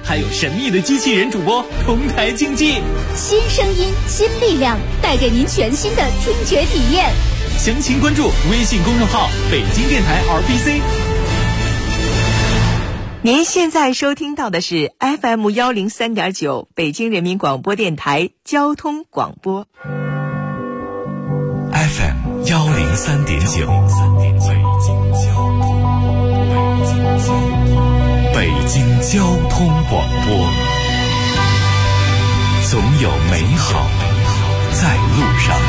还有神秘的机器人主播同台竞技。 新声音，新力量，带给您全新的听觉体验。 详情关注微信公众号北京电台 RBC。 您现在收听到的是 FM103.9 北京人民广播电台交通广播。 FM103.9 北京交通广播，总有美好在路上。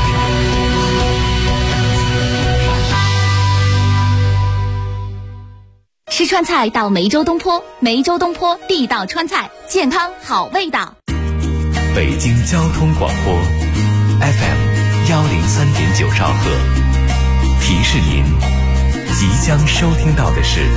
吃川菜到梅州东坡，梅州东坡地道川菜，健康好味道。 北京交通广播 FM103.9 兆赫，提示您即将收听到的是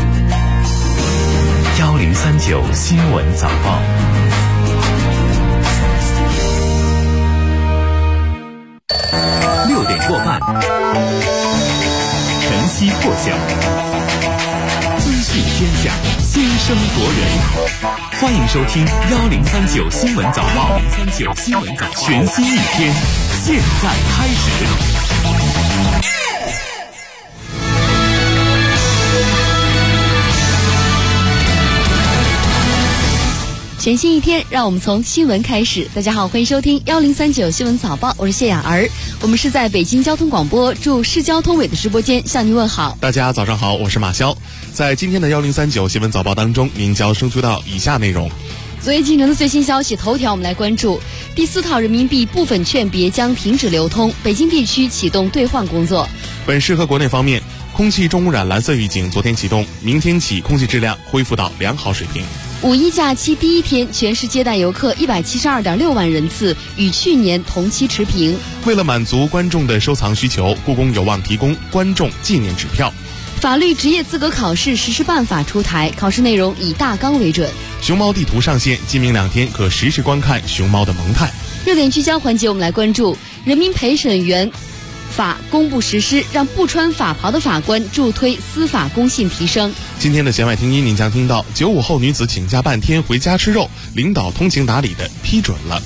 1039新闻早报。6点过半，晨曦破晓，资讯天下，先声夺人。欢迎收听1039新闻早报，1039新闻早报，全新一天，现在开始。 全新一天，让我们从新闻开始。大家好，欢迎收听1039新闻早报，我是谢雅儿。我们是在北京交通广播驻市交通委的直播间向您问好。 大家早上好，我是马潇。在今天的1039新闻早报当中，您将收听到以下内容。 昨夜今晨的最新消息，头条我们来关注：第4套人民币部分券别将停止流通，北京地区启动兑换工作。 本市和国内方面，空气重污染蓝色预警昨天启动，明天起空气质量恢复到良好水平。 五一假期第一天，全市接待游客172.6万人次，与去年同期持平。 为了满足观众的收藏需求，故宫有望提供观众纪念纸票。 法律职业资格考试实施办法出台，考试内容以大纲为准。 熊猫地图上线，今明2天可实时观看熊猫的萌态。 热点聚焦环节，我们来关注人民陪审员法公布实施，让不穿法袍的法官助推司法公信提升。 今天的弦外听音，您将听到95后女子请假半天回家吃肉，领导通情达理的批准了。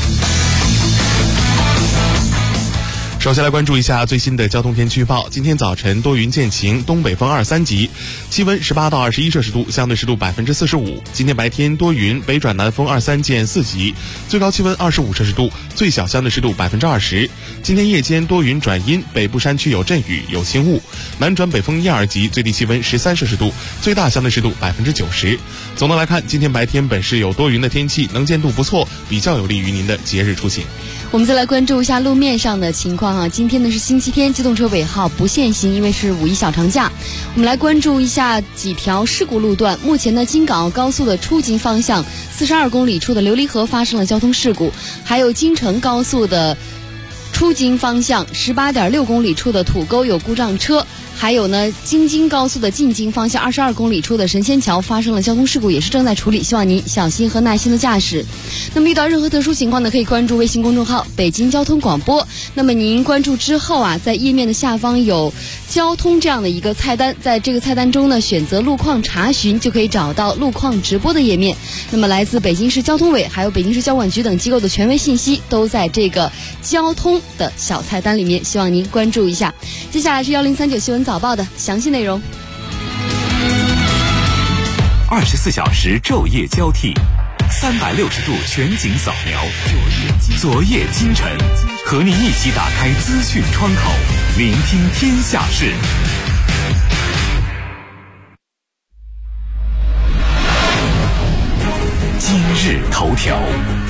首先来关注一下最新的交通天气预报。今天早晨多云见晴，东北风2、3级，气温18到21摄氏度，相对湿度45%。今天白天多云，北转南风2、3见4级，最高气温25摄氏度，最小相对湿度20%。今天夜间多云转阴，北部山区有阵雨，有轻雾，南转北风1、2级，最低气温13摄氏度，最大相对湿度90%。总的来看，今天白天本市有多云的天气，能见度不错，比较有利于您的节日出行。 我们再来关注一下路面上的情况啊。今天呢是星期天，机动车尾号不限行，因为是五一小长假。我们来关注一下几条事故路段。目前呢，京港澳高速的出京方向42公里处的琉璃河发生了交通事故，还有京承高速的出京方向18.6公里处的土沟有故障车。还有呢，京高速的进京方向22公里处的神仙桥发生了交通事故，也是正在处理，希望您小心和耐心的驾驶。那么遇到任何特殊情况呢，可以关注微信公众号北京交通广播。那么您关注之后啊，在页面的下方有交通这样的一个菜单，在这个菜单中呢，选择路况查询，就可以找到路况直播的页面。那么来自北京市交通委还有北京市交管局等机构的权威信息都在这个交通的小菜单里面，希望您关注一下。接下来是1039新闻早报的详细内容。 24小时昼夜交替，360度全景扫描，昨夜今晨，和您一起打开资讯窗口，聆听天下事。今日头条。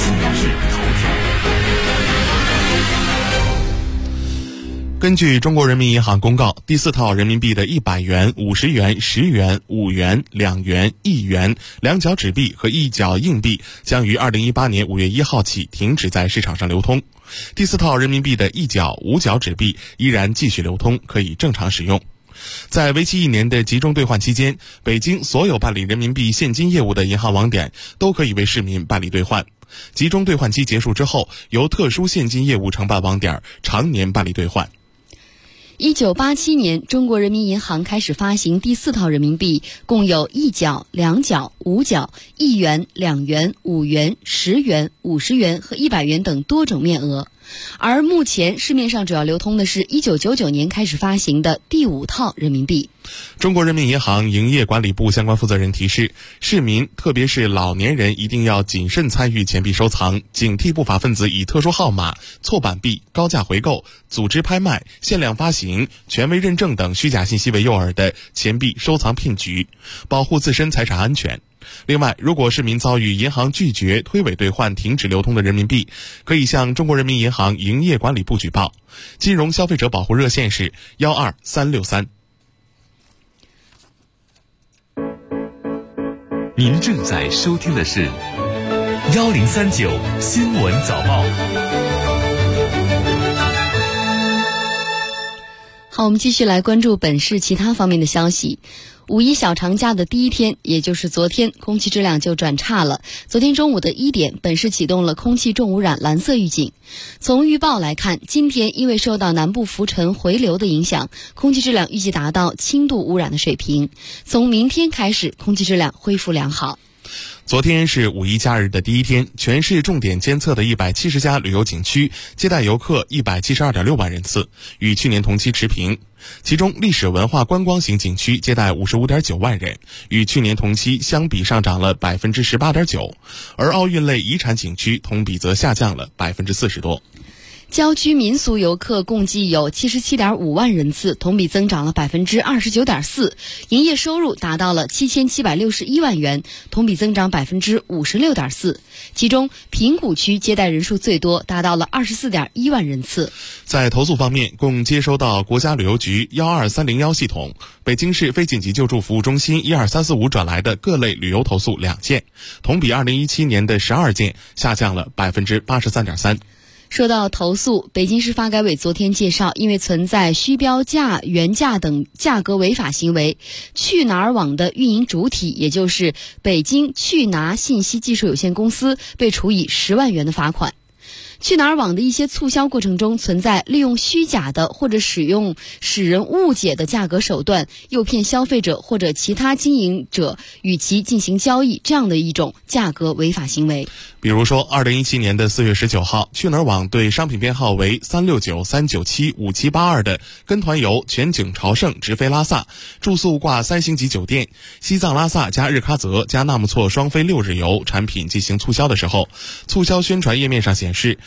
根据中国人民银行公告，第4套人民币的100元、50元、10元、5元、2元、1元两角纸币和一角硬币将于2018年5月1号起停止在市场上流通。第4套人民币的1角、5角纸币依然继续流通，可以正常使用。在为期1年的集中兑换期间，北京所有办理人民币现金业务的银行网点都可以为市民办理兑换。集中兑换期结束之后，由特殊现金业务承办网点常年办理兑换。 1987年，中国人民银行开始发行第4套人民币，共有1角、2角、5角、1元、2元、5元、10元、50元和100元等多种面额。而目前市面上主要流通的是1999年开始发行的第5套人民币。 中国人民银行营业管理部相关负责人提示，市民特别是老年人一定要谨慎参与钱币收藏，警惕不法分子以特殊号码、错版币、高价回购、组织拍卖、限量发行、权威认证等虚假信息为诱饵的钱币收藏骗局，保护自身财产安全。另外，如果市民遭遇银行拒绝、推诿兑换、停止流通的人民币，可以向中国人民银行营业管理部举报。金融消费者保护热线是12363。 您正在收听的是1039新闻早报。 好，我们继续来关注本市其他方面的消息。五一小长假的第一天，也就是昨天，空气质量就转差了。昨天中午的1点，本市启动了空气重污染蓝色预警。从预报来看，今天因为受到南部浮尘回流的影响，空气质量预计达到轻度污染的水平。从明天开始，空气质量恢复良好。 昨天是五一假日的第一天，全市重点监测的170家旅游景区接待游客172.6万人次，与去年同期持平。其中历史文化观光型景区接待55.9万人，与去年同期相比上涨了18.9%，而奥运类遗产景区同比则下降了40%多。 郊区民俗游客共计有77.5万人次，同比增长了29.4%，营业收入达到了7761万元，同比增长56.4%。其中平谷区接待人数最多，达到了24.1万人次。 在投诉方面，共接收到国家旅游局12301系统、北京市非紧急救助服务中心12345转来的各类旅游投诉2件，同比2017年的12件下降了83.3%。 说到投诉，北京市发改委昨天介绍，因为存在虚标价、原价等价格违法行为，去哪儿网的运营主体，也就是北京去拿信息技术有限公司，被处以10万元的罚款。去哪儿网的一些促销过程中存在利用虚假的或者使用使人误解的价格手段，诱骗消费者或者其他经营者与其进行交易，这样的一种价格违法行为。 比如说2017年的4月19号，去哪儿网对商品编号为369-397-5782的跟团游全景朝圣直飞拉萨，住宿挂3星级酒店，西藏拉萨加日喀则加纳木错双飞6日游产品进行促销的时候，促销宣传页面上显示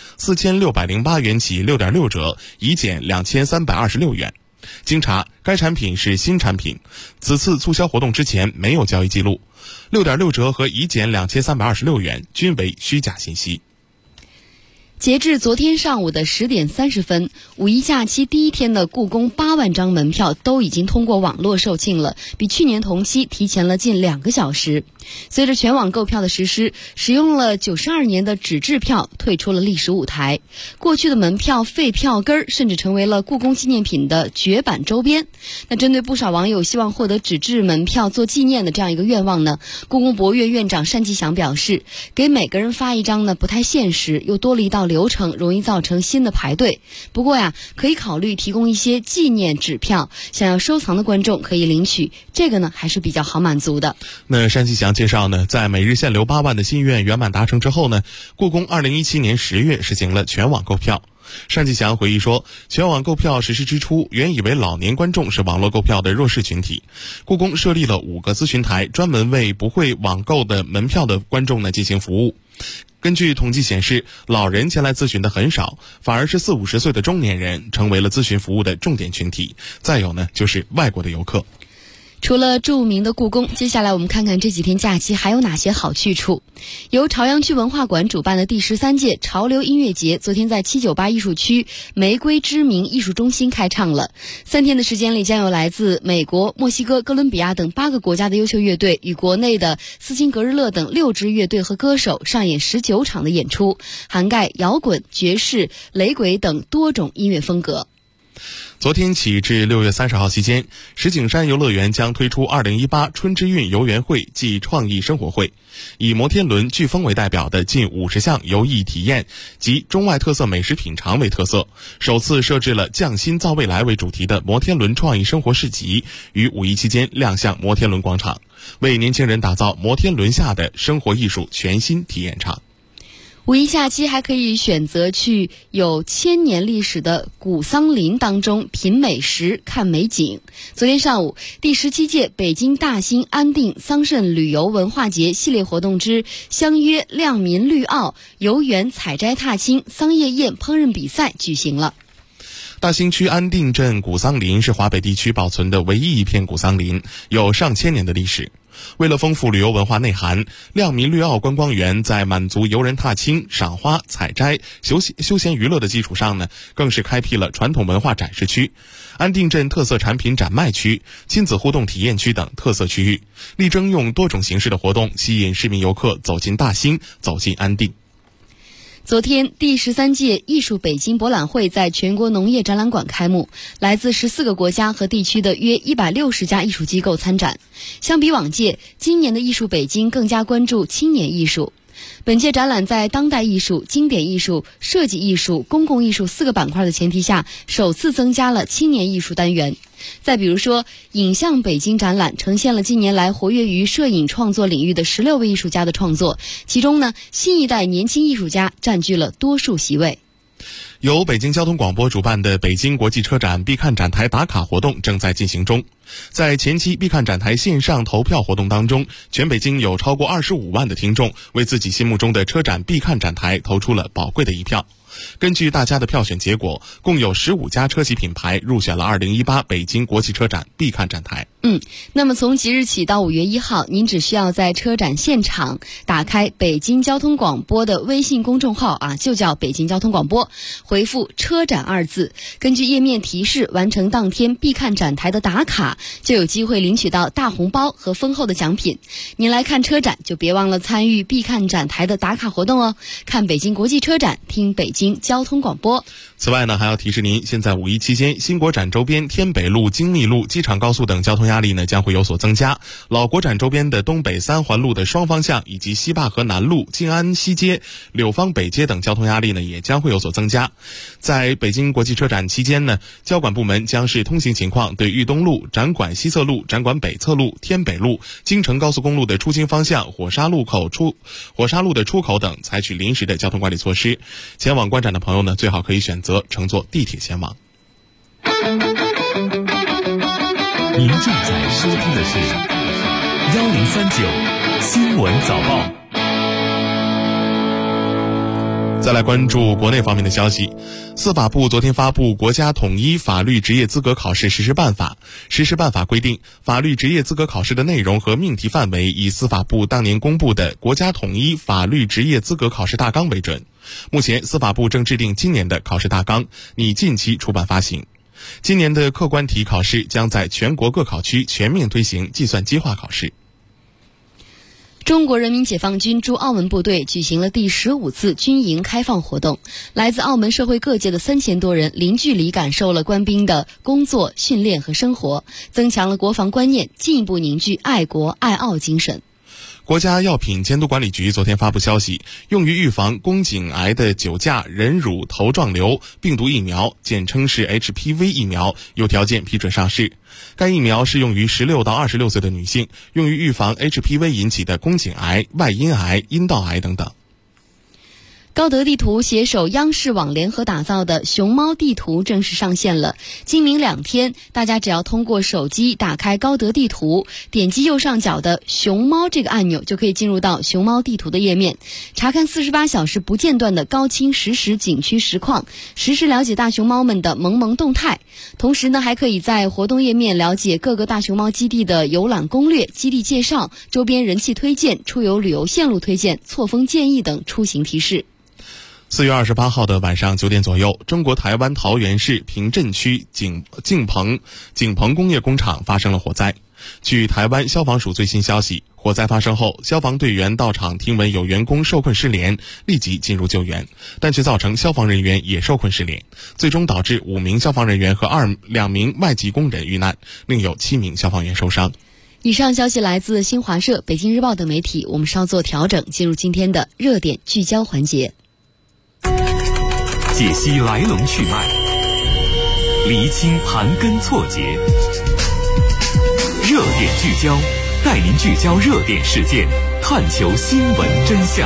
4608元起6.6折，已减2326元。经查，该产品是新产品，此次促销活动之前没有交易记录，6.6折和已减2326元均为虚假信息。 截至昨天上午的10点30分，五一假期第一天的故宫8万张门票都已经通过网络售罄了，比去年同期提前了近2个小时。随着全网购票的实施，使用了92年的纸质票退出了历史舞台，过去的门票废票根甚至成为了故宫纪念品的绝版周边。那针对不少网友希望获得纸质门票做纪念的这样一个愿望呢，故宫博物院院长单霁翔表示，给每个人发一张呢不太现实，又多了一道流程，容易造成新的排队。不过呀，可以考虑提供一些纪念纸票，想要收藏的观众可以领取，这个呢还是比较好满足的。 那单霁翔介绍呢，在每日限流8万的心愿圆满达成之后呢，故宫2017年10月实行了全网购票。单霁翔回忆说，全网购票实施之初，原以为老年观众是网络购票的弱势群体，故宫设立了5个咨询台，专门为不会网购的门票的观众呢进行服务。根据统计显示，老人前来咨询的很少，反而是40-50岁的中年人成为了咨询服务的重点群体。再有呢，就是外国的游客。 除了著名的故宫，接下来我们看看这几天假期还有哪些好去处。由朝阳区文化馆主办的第13届潮流音乐节昨天在798艺术区玫瑰知名艺术中心开唱了。3天的时间里，将有来自美国、墨西哥、哥伦比亚等8个国家的优秀乐队与国内的斯琴格日乐等6支乐队和歌手上演19场的演出，涵盖摇滚、爵士、雷鬼等多种音乐风格。 昨天起至6月30号期间，石景山游乐园将推出2018春之韵游园会暨创意生活会，以摩天轮、飓风为代表的近50项游艺体验及中外特色美食品尝为特色，首次设置了匠心造未来为主题的摩天轮创意生活市集，于5一期间亮相摩天轮广场，为年轻人打造摩天轮下的生活艺术全新体验场。 5一假期还可以选择去有1000年历史的古桑林当中品美食、看美景。昨天上午，第17届北京大兴安定桑葚旅游文化节系列活动之相约亮民绿奥游园采摘踏青桑叶宴烹饪比赛举行了。 大兴区安定镇古桑林是华北地区保存的唯一一片古桑林，有上千年的历史。为了丰富旅游文化内涵，亮民绿奥观光园在满足游人踏青、赏花、采摘、休闲娱乐的基础上呢，更是开辟了传统文化展示区、安定镇特色产品展卖区、亲子互动体验区等特色区域，力争用多种形式的活动吸引市民游客走进大兴，走进安定。 昨天，第13届艺术北京博览会在全国农业展览馆开幕，来自14个国家和地区的约160家艺术机构参展。相比往届，今年的艺术北京更加关注青年艺术。本届展览在当代艺术、经典艺术、设计艺术、公共艺术4个板块的前提下，首次增加了青年艺术单元。再比如说，影像北京展览呈现了近年来活跃于摄影创作领域的16位艺术家的创作，其中呢，新一代年轻艺术家占据了多数席位。 由北京交通广播主办的北京国际车展必看展台打卡活动正在进行中。在前期必看展台线上投票活动当中，全北京有超过25万的听众为自己心目中的车展必看展台投出了宝贵的一票。根据大家的票选结果，共有15家车企品牌入选了2018北京国际车展必看展台。 那么从即日起到5月1号，您只需要在车展现场打开北京交通广播的微信公众号就叫北京交通广播，回复车展2字，根据页面提示完成当天必看展台的打卡，就有机会领取到大红包和丰厚的奖品。您来看车展，就别忘了参与必看展台的打卡活动哦。看北京国际车展，听北京交通广播。 此外呢，还要提示您，现在5一期间，新国展周边天北路、精密路、机场高速等交通压力呢将会有所增加。老国展周边的东北3环路的双方向以及西坝河南路、静安西街、柳芳北街等交通压力呢也将会有所增加。在北京国际车展期间呢，交管部门将视通行情况，对豫东路、展馆西侧路、展馆北侧路、天北路、京承高速公路的出京方向、火沙路的出口等采取临时的交通管理措施。前往观展的朋友呢，最好可以选择乘坐地铁前往。 您正在收听的是1039新闻早报。 再来关注国内方面的消息。司法部昨天发布《国家统一法律职业资格考试实施办法》。实施办法规定，法律职业资格考试的内容和命题范围以司法部当年公布的《国家统一法律职业资格考试大纲》为准。目前，司法部正制定今年的考试大纲，拟近期出版发行。今年的客观题考试将在全国各考区全面推行计算机化考试。 中国人民解放军驻澳门部队举行了第15次军营开放活动，来自澳门社会各界的3000多人零距离感受了官兵的工作、训练和生活，增强了国防观念，进一步凝聚爱国爱澳精神。 国家药品监督管理局昨天发布消息，用于预防宫颈癌的9价人乳头状瘤病毒疫苗，简称是 HPV 疫苗，有条件批准上市。该疫苗适用于16到26岁的女性，用于预防 HPV 引起的宫颈癌、外阴癌、阴道癌等等。 高德地图携手央视网联合打造的熊猫地图正式上线了。今明2天，大家只要通过手机打开高德地图，点击右上角的熊猫这个按钮，就可以进入到熊猫地图的页面，查看48小时不间断的高清实时景区实况，实时了解大熊猫们的萌萌动态。同时呢，还可以在活动页面了解各个大熊猫基地的游览攻略、基地介绍、周边人气推荐、出游旅游线路推荐、错峰建议等出行提示。 4月28号的晚上9点左右，中国台湾桃园市平镇区景鹏工业工厂发生了火灾。据台湾消防署最新消息， 火灾发生后，消防队员到场听闻有员工受困失联，立即进入救援，但却造成消防人员也受困失联，最终导致5名消防人员和2名外籍工人遇难，另有7名消防员受伤。 以上消息来自新华社、北京日报等媒体。我们稍作调整，进入今天的热点聚焦环节， 解析来龙去脉，厘清盘根错节。热点聚焦，带您聚焦热点事件，探求新闻真相。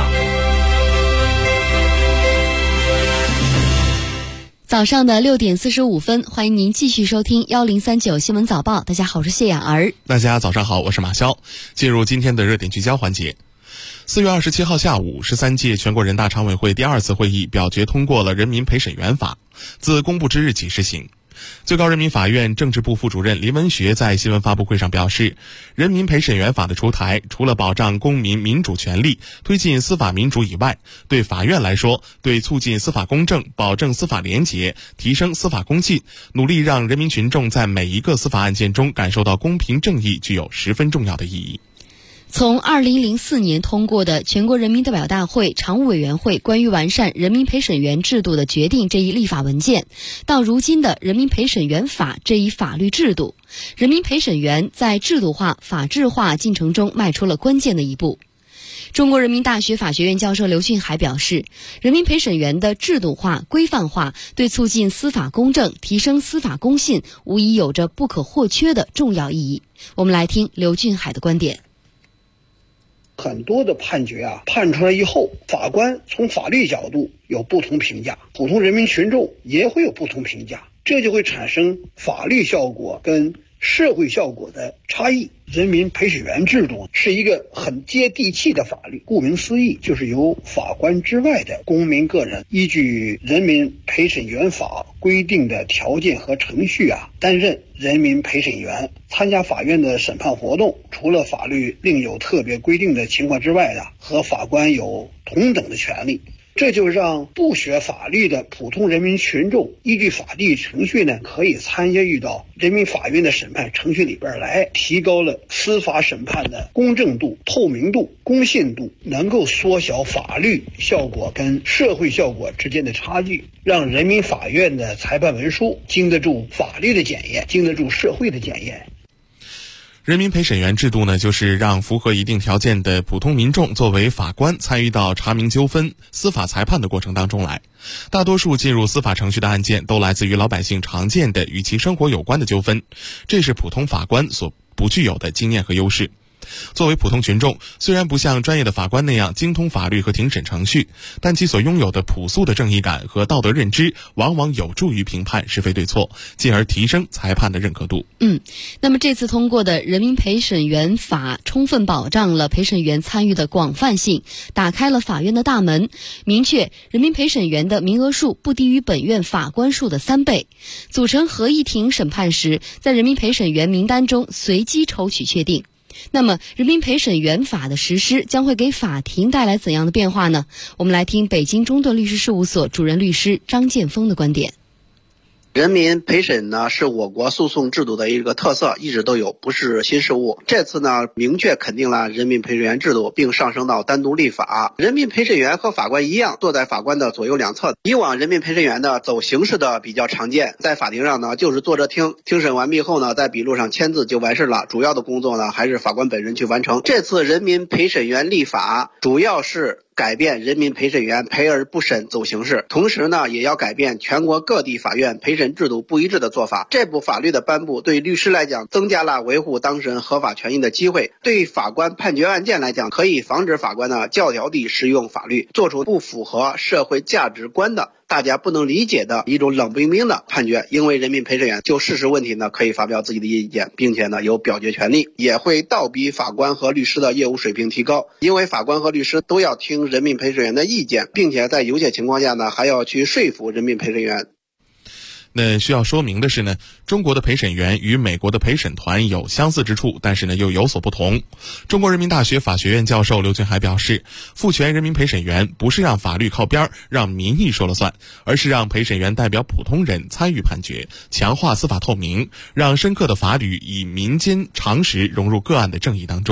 早上的6点45分，欢迎您继续收听1039新闻早报。大家好，我是谢雅儿。 大家早上好，我是马潇。进入今天的热点聚焦环节。4月27号下午，13届全国人大常委会第2次会议表决通过了《人民陪审员法》，自公布之日起施行。最高人民法院政治部副主任林文学在新闻发布会上表示，人民陪审员法的出台，除了保障公民民主权利、推进司法民主以外，对法院来说，对促进司法公正、保证司法廉洁、提升司法公信、努力让人民群众在每一个司法案件中感受到公平正义，具有十分重要的意义。 从2004年通过的全国人民代表大会常务委员会关于完善人民陪审员制度的决定这一立法文件，到如今的人民陪审员法这一法律制度，人民陪审员在制度化、法治化进程中迈出了关键的一步。中国人民大学法学院教授刘俊海表示，人民陪审员的制度化、规范化对促进司法公正、提升司法公信无疑有着不可或缺的重要意义。我们来听刘俊海的观点。 很多的判决判出来以后，法官从法律角度有不同评价，普通人民群众也会有不同评价，这就会产生法律效果跟社会效果的差异。人民陪审员制度是一个很接地气的法律，顾名思义，就是由法官之外的公民个人依据人民陪审员法规定的条件和程序担任人民陪审员，参加法院的审判活动，除了法律另有特别规定的情况之外和法官有同等的权利。这就让不学法律的普通人民群众依据法律程序可以参与到人民法院的审判程序里边来，提高了司法审判的公正度、透明度、公信度，能够缩小法律效果跟社会效果之间的差距，让人民法院的裁判文书经得住法律的检验，经得住社会的检验。 人民陪审员制度呢，就是让符合一定条件的普通民众作为法官参与到查明纠纷、司法裁判的过程当中来。大多数进入司法程序的案件都来自于老百姓常见的与其生活有关的纠纷，这是普通法官所不具有的经验和优势。作为普通群众，虽然不像专业的法官那样精通法律和庭审程序，但其所拥有的朴素的正义感和道德认知往往有助于评判是非对错，进而提升裁判的认可度。 那么这次通过的人民陪审员法充分保障了陪审员参与的广泛性，打开了法院的大门，明确人民陪审员的名额数不低于本院法官数的3倍。组成合议庭审判时，在人民陪审员名单中随机抽取确定。那么人民陪审员法的实施将会给法庭带来怎样的变化呢？我们来听北京中盾律师事务所主任律师张建峰的观点。 人民陪审呢是我国诉讼制度的一个特色，一直都有，不是新事物。这次呢明确肯定了人民陪审员制度，并上升到单独立法。人民陪审员和法官一样，坐在法官的左右两侧。以往人民陪审员呢走形式的比较常见，在法庭上呢就是坐着听，庭审完毕后呢在笔录上签字就完事了，主要的工作呢还是法官本人去完成。这次人民陪审员立法主要是改变人民陪审员陪而不审走形式，同时呢也要改变全国各地法院陪审制度不一致的做法。这部法律的颁布对律师来讲增加了维护当事人合法权益的机会，对法官判决案件来讲可以防止法官呢教条地使用法律，做出不符合社会价值观的大家不能理解的一种冷冰冰的判决。因为人民陪审员就事实问题呢可以发表自己的意见，并且呢有表决权利，也会倒逼法官和律师的业务水平提高。因为法官和律师都要听人民陪审员的意见，并且在有些情况下呢还要去说服人民陪审员。 那需要说明的是呢，中国的陪审员与美国的陪审团有相似之处，但是呢又有所不同。中国人民大学法学院教授刘俊海表示，赋权人民陪审员不是让法律靠边，让民意说了算，而是让陪审员代表普通人参与判决，强化司法透明，让深刻的法律以民间常识融入个案的正义当中。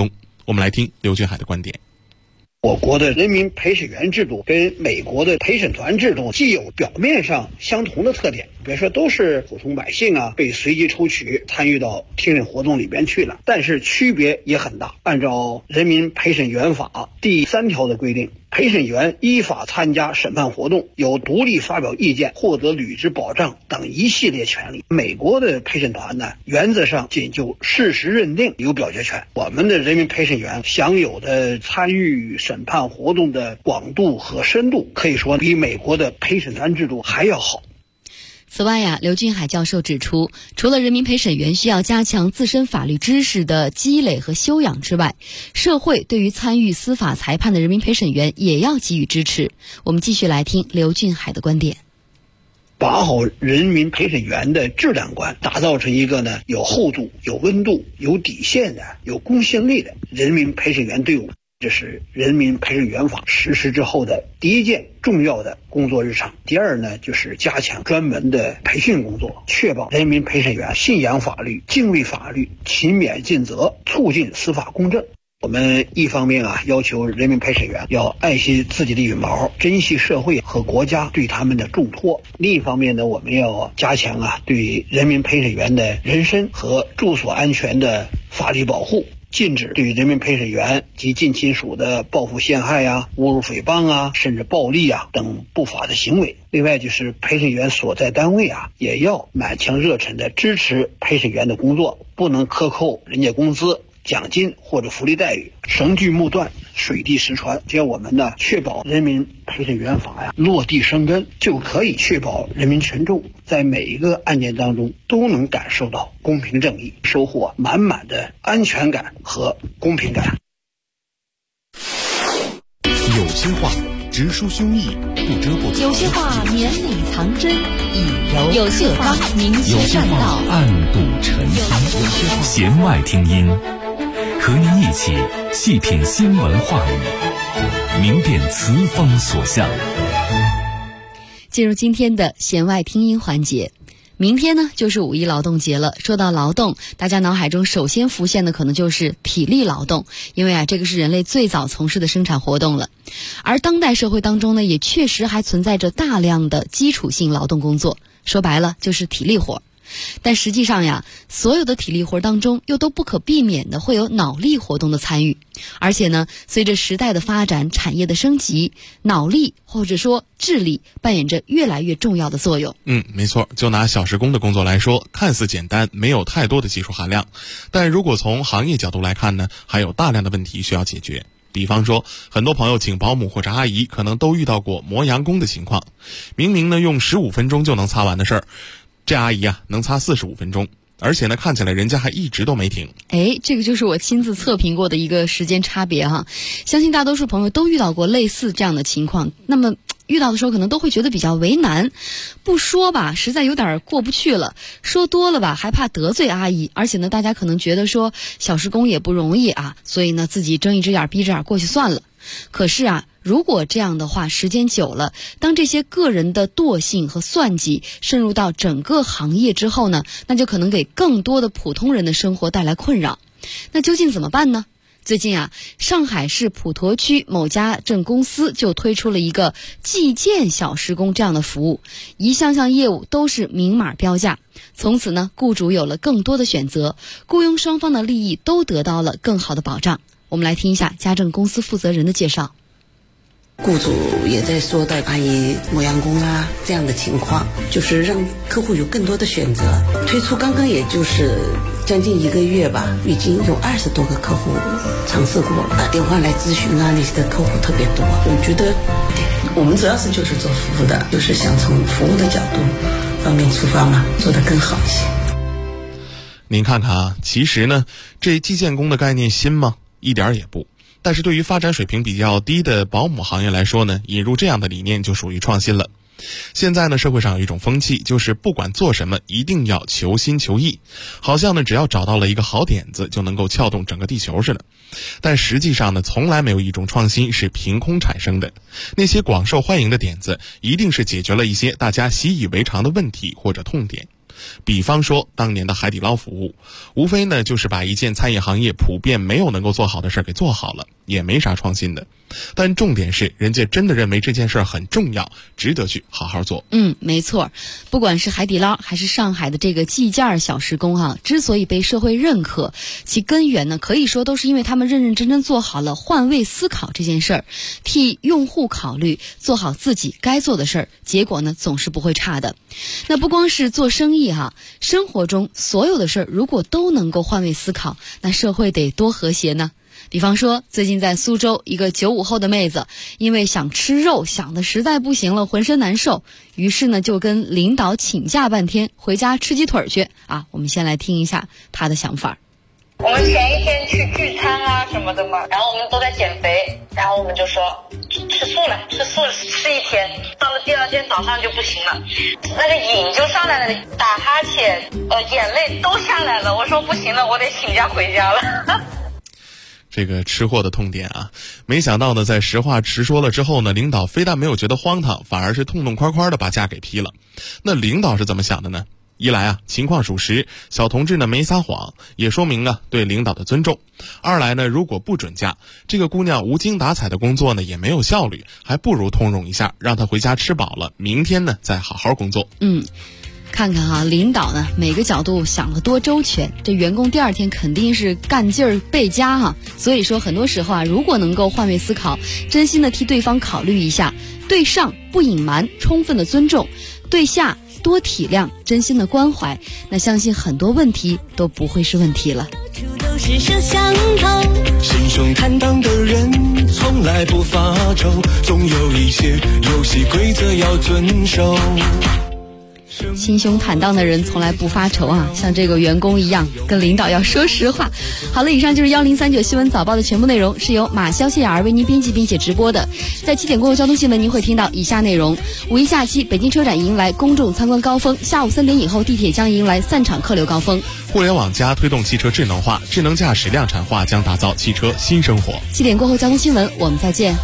我们来听刘俊海的观点。 我国的人民陪审员制度跟美国的陪审团制度既有表面上相同的特点，比如说都是普通百姓被随机抽取参与到听审活动里边去了，但是区别也很大。按照人民陪审员法第3条的规定，陪审员依法参加审判活动，有独立发表意见、获得履职保障等一系列权利。美国的陪审团呢，原则上仅就事实认定有表决权。我们的人民陪审员享有的参与审判活动的广度和深度，可以说比美国的陪审团制度还要好。 此外呀，刘俊海教授指出，除了人民陪审员需要加强自身法律知识的积累和修养之外，社会对于参与司法裁判的人民陪审员也要给予支持。我们继续来听刘俊海的观点。 把好人民陪审员的质量观，打造成一个呢有厚度、有温度、有底线的、有公信力的人民陪审员队伍，这是人民陪审员法实施之后的第一件重要的工作日常。第二呢，就是加强专门的培训工作，确保人民陪审员信仰法律、敬畏法律、勤勉尽责，促进司法公正。我们一方面要求人民陪审员要爱惜自己的羽毛，珍惜社会和国家对他们的重托；另一方面呢，我们要加强对人民陪审员的人身和住所安全的法律保护，禁止对人民陪审员及近亲属的报复陷害侮辱诽谤甚至暴力等不法的行为。另外就是陪审员所在单位也要满腔热忱的支持陪审员的工作，不能克扣人家工资、奖金或者福利待遇，绳锯木断，水滴石穿。只要我们确保人民陪审员法落地生根，就可以确保人民群众在每一个案件当中都能感受到公平正义，收获满满的安全感和公平感。 有些话直抒胸臆，不遮不藏； 有些话绵里藏针，以柔有些话明有些线话道， 暗度陈仓。弦外听音，和您一起细品新闻话语，明辨词风所向。 进入今天的弦外听音环节。明天呢就是5一劳动节了。说到劳动，大家脑海中首先浮现的可能就是体力劳动，因为这个是人类最早从事的生产活动了。而当代社会当中呢，也确实还存在着大量的基础性劳动工作，说白了就是体力活。但实际上所有的体力活当中又都不可避免的会有脑力活动的参与。而且呢，随着时代的发展、产业的升级，脑力或者说智力扮演着越来越重要的作用。 没错，就拿小时工的工作来说，看似简单，没有太多的技术含量，但如果从行业角度来看呢，还有大量的问题需要解决。比方说，很多朋友请保姆或者阿姨可能都遇到过磨洋工的情况，明明呢用15分钟就能擦完的事儿，这阿姨能擦45分钟，而且呢看起来人家还一直都没停。 这个就是我亲自测评过的一个时间差别相信大多数朋友都遇到过类似这样的情况，那么遇到的时候可能都会觉得比较为难，不说吧实在有点过不去了，说多了吧还怕得罪阿姨，而且呢大家可能觉得说小时工也不容易所以呢自己睁一只眼闭一只眼过去算了。可是如果这样的话，时间久了，当这些个人的惰性和算计渗入到整个行业之后呢，那就可能给更多的普通人的生活带来困扰。那究竟怎么办呢？最近上海市普陀区某家证公司就推出了一个计件小时工这样的服务，一项项业务都是明码标价。从此呢，雇主有了更多的选择，雇佣双方的利益都得到了更好的保障。我们来听一下家政公司负责人的介绍。 雇主也在说到阿姨磨洋工这样的情况，就是让客户有更多的选择。推出刚刚也就是将近1个月吧，已经有20多个客户尝试过，打电话来咨询那些的客户特别多。我觉得我们主要是就是做服务的，就是想从服务的角度方面出发嘛，做得更好一些。 您看看其实呢，这计件工的概念新吗？一点也不。但是对于发展水平比较低的保姆行业来说呢，引入这样的理念就属于创新了。现在呢，社会上有一种风气，就是不管做什么一定要求新求异，好像呢只要找到了一个好点子就能够撬动整个地球似的。但实际上呢，从来没有一种创新是凭空产生的。那些广受欢迎的点子一定是解决了一些大家习以为常的问题或者痛点。 比方说当年的海底捞服务，无非呢就是把一件餐饮行业普遍没有能够做好的事儿给做好了，也没啥创新的。但重点是人家真的认为这件事儿很重要，值得去好好做。 没错，不管是海底捞还是上海的这个计件小时工之所以被社会认可，其根源呢可以说都是因为他们认认真真做好了换位思考这件事儿，替用户考虑，做好自己该做的事儿，结果呢总是不会差的。那不光是做生意生活中所有的事儿如果都能够换位思考，那社会得多和谐呢。比方说最近在苏州，一个95后的妹子因为想吃肉想得实在不行了，浑身难受，于是呢就跟领导请假半天回家吃鸡腿去我们先来听一下她的想法。 我们前一天去聚餐什么的嘛，然后我们都在减肥，然后我们就说吃素了吃一天，到了第二天早上就不行了，那个瘾就上来了，打哈欠眼泪都下来了，我说不行了，我得请假回家了。 这个吃货的痛点没想到呢，在实话实说了之后呢，领导非但没有觉得荒唐，反而是痛痛快快的把假给批了。那领导是怎么想的呢？一来情况属实，小同志呢没撒谎，也说明对领导的尊重。二来呢，如果不准假，这个姑娘无精打采的工作呢也没有效率，还不如通融一下，让她回家吃饱了，明天呢再好好工作。 看看领导呢每个角度想得多周全，这员工第二天肯定是干劲儿倍加所以说很多时候如果能够换位思考，真心的替对方考虑一下，对上不隐瞒，充分的尊重，对下多体谅，真心的关怀，那相信很多问题都不会是问题了。 都是设相同，心胸坦荡的人从来不发愁，总有一些游戏规则要遵守。 心胸坦荡的人从来不发愁像这个员工一样，跟领导要说实话。好了，以上就是1039新闻早报的全部内容，是由马潇、谢雅儿为您编辑并且直播的。在7点过后交通新闻，您会听到以下内容：五一假期，北京车展迎来公众参观高峰，下午3点以后，地铁将迎来散场客流高峰。 互联网+推动汽车智能化，智能驾驶量产化将打造汽车新生活。 7点过后交通新闻，我们再见。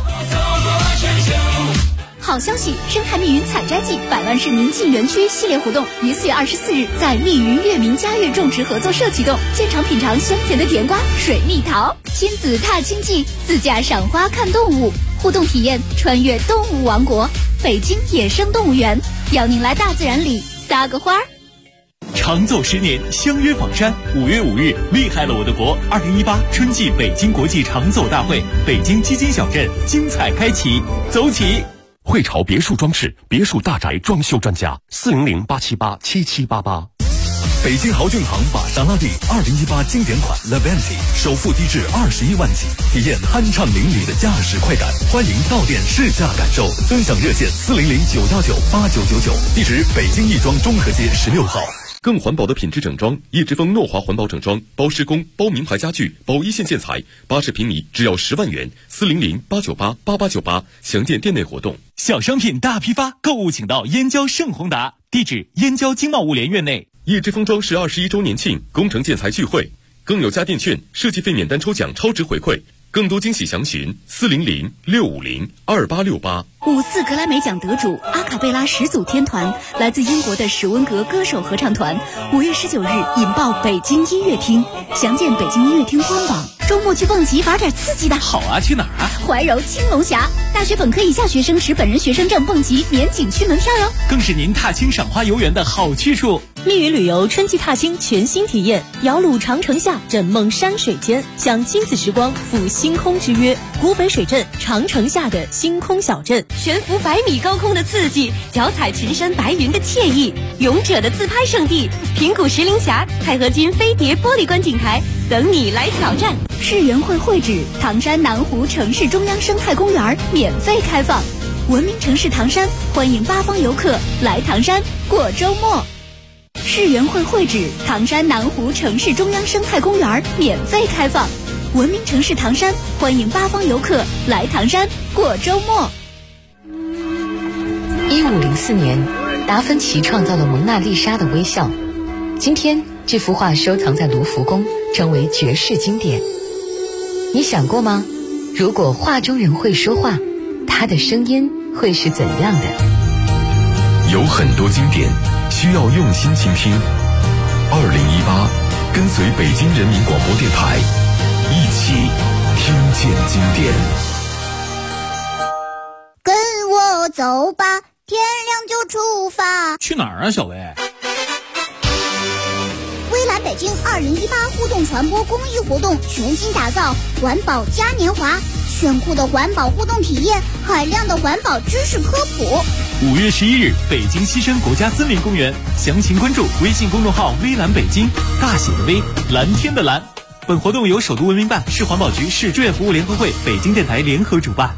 好消息！生态密云采摘季100万市民进园区系列活动于4月24日在密云月明家悦种植合作社启动，现场品尝香甜的甜瓜、水蜜桃，亲子踏青季，自驾赏花看动物，互动体验穿越动物王国，北京野生动物园，邀您来大自然里撒个花。 长奏10年，相约访山。5月5日，厉害了我的国！2018春季北京国际长奏大会，北京基金小镇精彩开启，走起！ 汇潮别墅装饰，别墅大宅装修专家，400-878-7788。 北京豪骏行玛莎拉蒂2018经典款 Levante 首付低至21万起，体验酣畅淋漓的驾驶快感。欢迎到店试驾感受，尊享热线400-919-8999，地址北京亦庄中和街16号。 更环保的品质整装，叶之峰诺华环保整装，包施工、包名牌家具、包一线建材，80平米只要10万元，400-898-8898，详见店内活动。 小商品大批发，购物请到燕郊盛宏达，地址燕郊经贸物联院内。 叶之峰装饰21周年庆工程建材聚会，更有家电券、设计费免单抽奖超值回馈，更多惊喜详询400-650-2868。 5次格莱美奖得主阿卡贝拉始祖天团，来自英国的史温格歌手合唱团，5月19日引爆北京音乐厅，详见北京音乐厅官网。周末去蹦极，玩点刺激的。 好啊，去哪儿啊？ 怀柔青龙峡，大学本科以下学生持本人学生证蹦极免景区门票哟， 更是您踏青赏花游园的好去处。 密云旅游春季踏青全新体验，摇橹长城下，枕梦山水间，享亲子时光，赴星空之约。古北水镇长城下的星空小镇， 悬浮100米高空的刺激，脚踩群山白云的惬意，勇者的自拍圣地平谷石林峡钛合金飞碟玻璃观景台，等你来挑战。世园会会址唐山南湖城市中央生态公园免费开放，文明城市唐山欢迎8方游客来唐山过周末。世园会会址唐山南湖城市中央生态公园免费开放，文明城市唐山欢迎8方游客来唐山过周末。 1504年，达芬奇创造了蒙娜丽莎的微笑，今天这幅画收藏在卢浮宫，成为绝世经典。你想过吗？如果画中人会说话，他的声音会是怎样的？ 有很多经典需要用心倾听。2018，跟随北京人民广播电台，一起听见经典。 跟我走吧，天亮就出发。 去哪儿啊，小薇？ 微蓝北京2018互动传播公益活动全新打造环保嘉年华，炫酷的环保互动体验，海量的环保知识科普。 5月11日，北京西山国家森林公园，详情关注微信公众号微蓝北京，大写的微，蓝天的蓝。本活动由首都文明办、市环保局、市志愿服务联合会、北京电台联合主办。